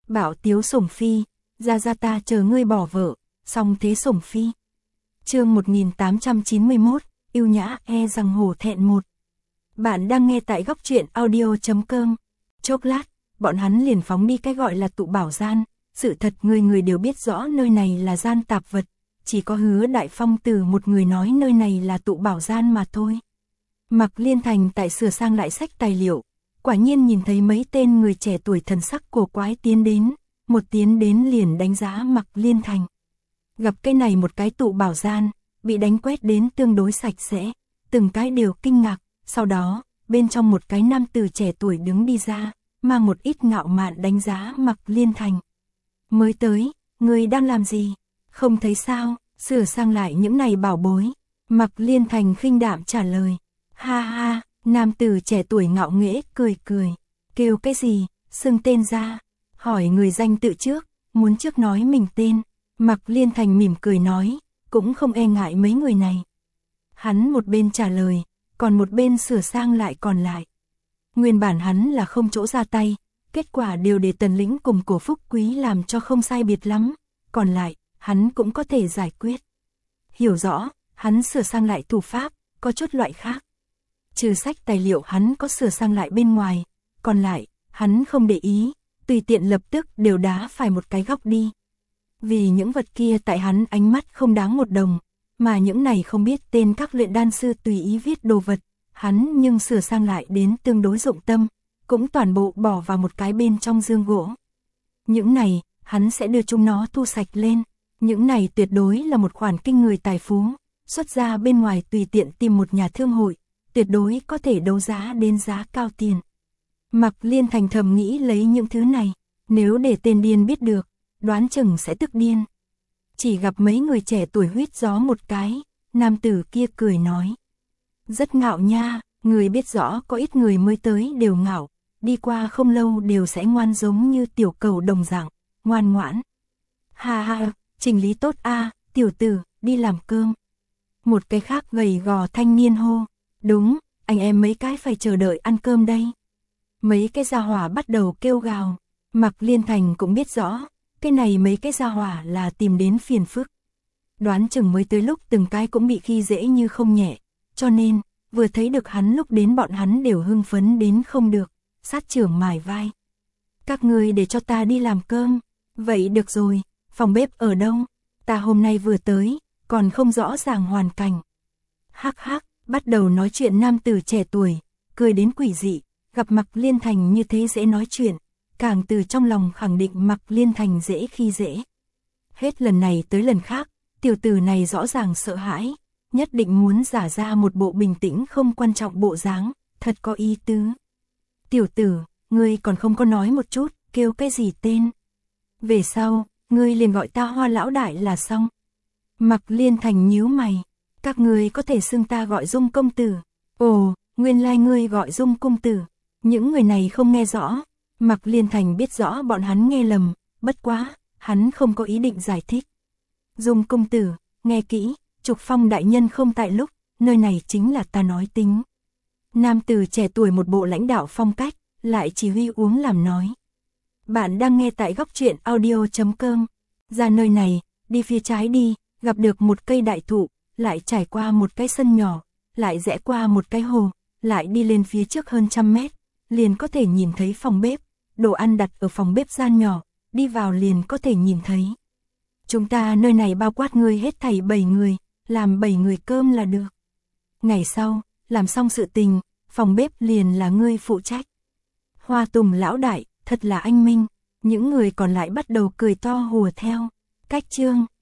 Bảo tiếu sủng phi, ra ta chờ ngươi bỏ vợ, song thế sủng phi. Chương 1891, yêu nhã rằng hổ thẹn một. Bạn đang nghe tại góc truyện audio.com. Chốc lát, bọn hắn liền phóng đi cái gọi là tụ bảo gian, sự thật người đều biết rõ nơi này là gian tạp vật, chỉ có Hứa Đại Phong từ một người nói nơi này là tụ bảo gian mà thôi. Mạc Liên Thành tại sửa sang lại sách tài liệu, quả nhiên nhìn thấy mấy tên người trẻ tuổi thần sắc cổ quái tiến đến, một tiến đến liền đánh giá Mạc Liên Thành. Gặp cái này một cái tụ bảo gian, bị đánh quét đến tương đối sạch sẽ, từng cái đều kinh ngạc, sau đó, bên trong một cái nam tử trẻ tuổi đứng đi ra, mang một ít ngạo mạn đánh giá Mạc Liên Thành. Mới tới, người đang làm gì? Không thấy sao, sửa sang lại những này bảo bối. Mạc Liên Thành khinh đạm trả lời. Ha ha, nam tử trẻ tuổi ngạo nghễ cười cười. Kêu cái gì, xưng tên ra. Hỏi người danh tự trước, muốn trước nói mình tên. Mạc Liên Thành mỉm cười nói, cũng không e ngại mấy người này. Hắn một bên trả lời, còn một bên sửa sang lại còn lại. Nguyên bản hắn là không chỗ ra tay, kết quả đều để Tần Lĩnh cùng Cổ Phúc Quý làm cho không sai biệt lắm, còn lại, hắn cũng có thể giải quyết. Hiểu rõ, hắn sửa sang lại thủ pháp, có chút loại khác. Trừ sách tài liệu hắn có sửa sang lại bên ngoài, còn lại, hắn không để ý, tùy tiện lập tức đều đá phải một cái góc đi. Vì những vật kia tại hắn ánh mắt không đáng một đồng, mà những này không biết tên các luyện đan sư tùy ý viết đồ vật, hắn nhưng sửa sang lại đến tương đối dụng tâm, cũng toàn bộ bỏ vào một cái bên trong dương gỗ. Những này, hắn sẽ đưa chúng nó thu sạch lên, những này tuyệt đối là một khoản kinh người tài phú, xuất ra bên ngoài tùy tiện tìm một nhà thương hội, tuyệt đối có thể đấu giá đến giá cao tiền. Mạc Liên Thành thầm nghĩ lấy những thứ này, nếu để tên điên biết được, đoán chừng sẽ tức điên. Chỉ gặp mấy người trẻ tuổi huýt gió một cái, nam tử kia cười nói. Rất ngạo nha, người biết rõ có ít người mới tới đều ngạo, đi qua không lâu đều sẽ ngoan giống như tiểu cầu đồng dạng, ngoan ngoãn. Ha ha, trình lý tốt a, tiểu tử, đi làm cơm. Một cái khác gầy gò thanh niên hô, đúng, anh em mấy cái phải chờ đợi ăn cơm đây. Mấy cái gia hỏa bắt đầu kêu gào, Mạc Liên Thành cũng biết rõ, cái này mấy cái gia hỏa là tìm đến phiền phức. Đoán chừng mới tới lúc từng cái cũng bị khi dễ như không nhẹ, cho nên, vừa thấy được hắn lúc đến bọn hắn đều hưng phấn đến không được, sát trưởng mài vai. Các người để cho ta đi làm cơm, vậy được rồi, phòng bếp ở đâu, ta hôm nay vừa tới, còn không rõ ràng hoàn cảnh. Hắc hắc, bắt đầu nói chuyện nam tử trẻ tuổi, cười đến quỷ dị, gặp Mạc Liên Thành như thế dễ nói chuyện, càng từ trong lòng khẳng định Mạc Liên Thành dễ khi dễ. Hết lần này tới lần khác, tiểu tử này rõ ràng sợ hãi, nhất định muốn giả ra một bộ bình tĩnh không quan trọng bộ dáng, thật có ý tứ. Tiểu tử, ngươi còn không có nói một chút, kêu cái gì tên? Về sau, ngươi liền gọi ta Hoa lão đại là xong. Mạc Liên Thành nhíu mày, các ngươi có thể xưng ta gọi Dung công tử. Ồ, nguyên lai ngươi gọi Dung công tử. Những người này không nghe rõ. Mạc Liên Thành biết rõ bọn hắn nghe lầm, bất quá, hắn không có ý định giải thích. Dung công tử, nghe kỹ, Trục Phong đại nhân không tại lúc, nơi này chính là ta nói tính. Nam tử trẻ tuổi một bộ lãnh đạo phong cách, lại chỉ huy uống làm nói. Bạn đang nghe tại góc truyện audio.com. Ra nơi này, đi phía trái đi, gặp được một cây đại thụ, lại trải qua một cái sân nhỏ, lại rẽ qua một cái hồ, lại đi lên phía trước hơn 100 mét, liền có thể nhìn thấy phòng bếp, đồ ăn đặt ở phòng bếp gian nhỏ, đi vào liền có thể nhìn thấy. Chúng ta nơi này bao quát người hết thảy 7 người, làm 7 người cơm là được. Ngày sau, làm xong sự tình, phòng bếp liền là ngươi phụ trách. Hoa Tùng lão đại, thật là anh minh, những người còn lại bắt đầu cười to hùa theo. Cách chương